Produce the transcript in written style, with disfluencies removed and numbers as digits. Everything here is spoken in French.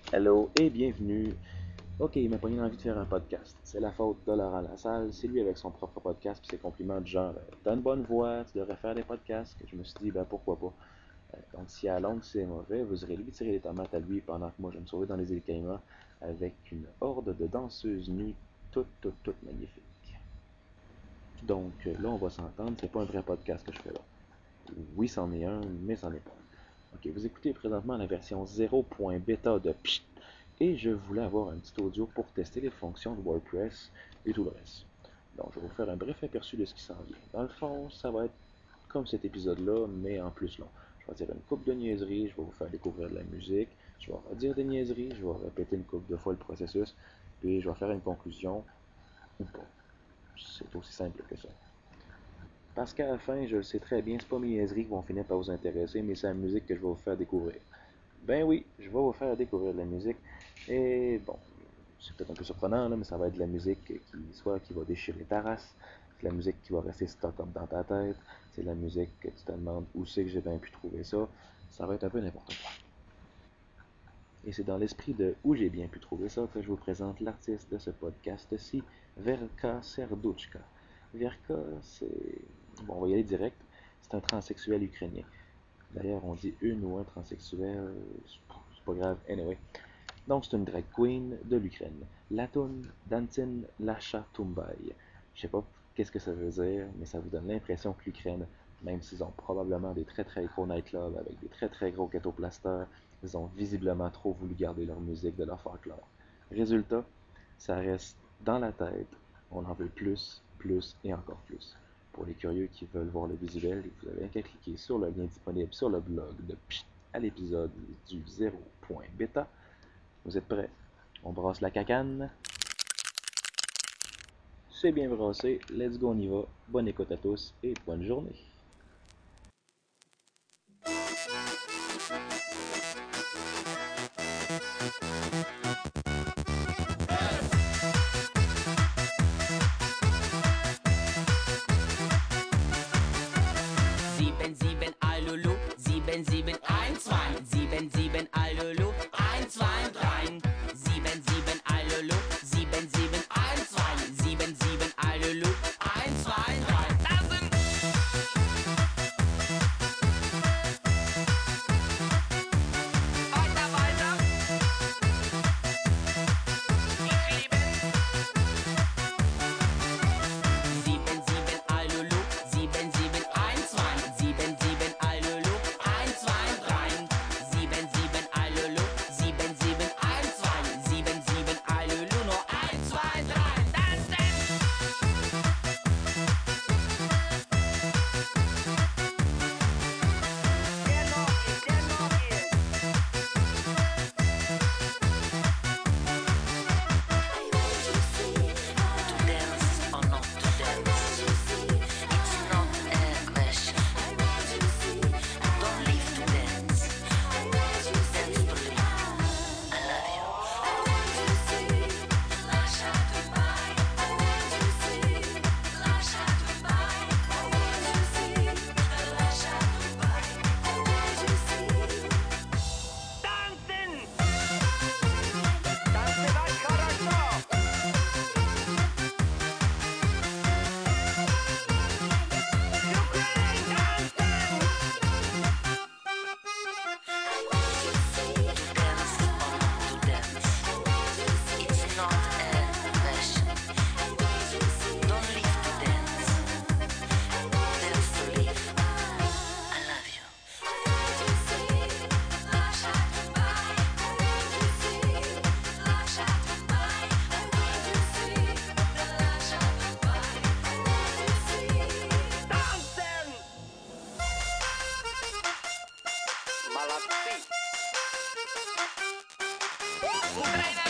Hello et bienvenue. Ok, il m'a pas eu envie de faire un podcast. C'est la faute de Laurent Lassalle. C'est lui avec son propre podcast puis ses compliments du genre t'as une bonne voix, tu devrais faire des podcasts. Que je me suis dit ben pourquoi pas. Donc si à longue c'est mauvais, vous aurez lui tirer les tomates à lui pendant que moi je me sauver dans les îles Caïmans avec une horde de danseuses nues, toutes magnifiques. Donc là on va s'entendre, c'est pas un vrai podcast que je fais là. Oui, c'en est un, mais c'en est pas. Ok, vous écoutez présentement la version 0.beta de Psst, et je voulais avoir un petit audio pour tester les fonctions de WordPress et tout le reste. Donc, je vais vous faire un bref aperçu de ce qui s'en vient. Dans le fond, ça va être comme cet épisode-là, mais en plus long. Je vais dire une coupe de niaiseries, je vais vous faire découvrir de la musique, je vais redire des niaiseries, je vais répéter une coupe de fois le processus, puis je vais faire une conclusion ou pas. C'est aussi simple que ça. Parce qu'à la fin, je le sais très bien, c'est pas mes niaiseries qui vont finir par vous intéresser, mais c'est la musique que je vais vous faire découvrir. Ben oui, je vais vous faire découvrir de la musique. Et bon, c'est peut-être un peu surprenant, là, mais ça va être de la musique qui va déchirer ta race. C'est de la musique qui va rester stock up dans ta tête. C'est de la musique que tu te demandes où c'est que j'ai bien pu trouver ça. Ça va être un peu n'importe quoi. Et c'est dans l'esprit de où j'ai bien pu trouver ça que je vous présente l'artiste de ce podcast-ci, Verka Serduchka. Verka, c'est... Bon, on va y aller direct. C'est un transsexuel ukrainien. D'ailleurs, on dit une ou un transsexuel, c'est pas grave. Anyway. Donc, c'est une drag queen de l'Ukraine. Latun Dantin Lasha Tumbay. Je sais pas qu'est-ce que ça veut dire, mais ça vous donne l'impression que l'Ukraine, même s'ils ont probablement des très très gros nightclubs avec des très très gros ghetto blasters, ils ont visiblement trop voulu garder leur musique de leur folklore. Résultat, ça reste dans la tête, on en veut plus, plus et encore plus. Pour les curieux qui veulent voir le visuel, vous avez qu'à cliquer sur le lien disponible sur le blog de Psst à l'épisode du 0.beta. Vous êtes prêts? On brasse la cacane. C'est bien brassé. Let's go, on y va. Bonne écoute à tous et bonne journée. Sieben, sieben, Alulu, sieben, sieben, ein, zwei, sieben, sieben, Alulu, ein, zwei, drei, sieben, sieben, Alulu, sieben, sieben, ein, zwei, sieben, sieben, Alulu, ein, zwei, drei. Das sind weiter, weiter. Ich liebe sieben, sieben, Alulu, sieben, sieben, ein, zwei, sieben, sieben, Alulu, ein, zwei, drei, sieben, sieben, Alulu, sieben, sieben, ein, zwei, sieben, sieben, Alulu, nur ein, zwei, drei, das denn. Dance or not to dance. It's not a question. Don't live to dance. Dance to live. I love you. Tanzen! Tanzevать хорошо! Ukraine dancing! Dance or not to dance. It's not a question. Don't live to dance. Dance to live. I love you. Tanzen! Молодцы! Украина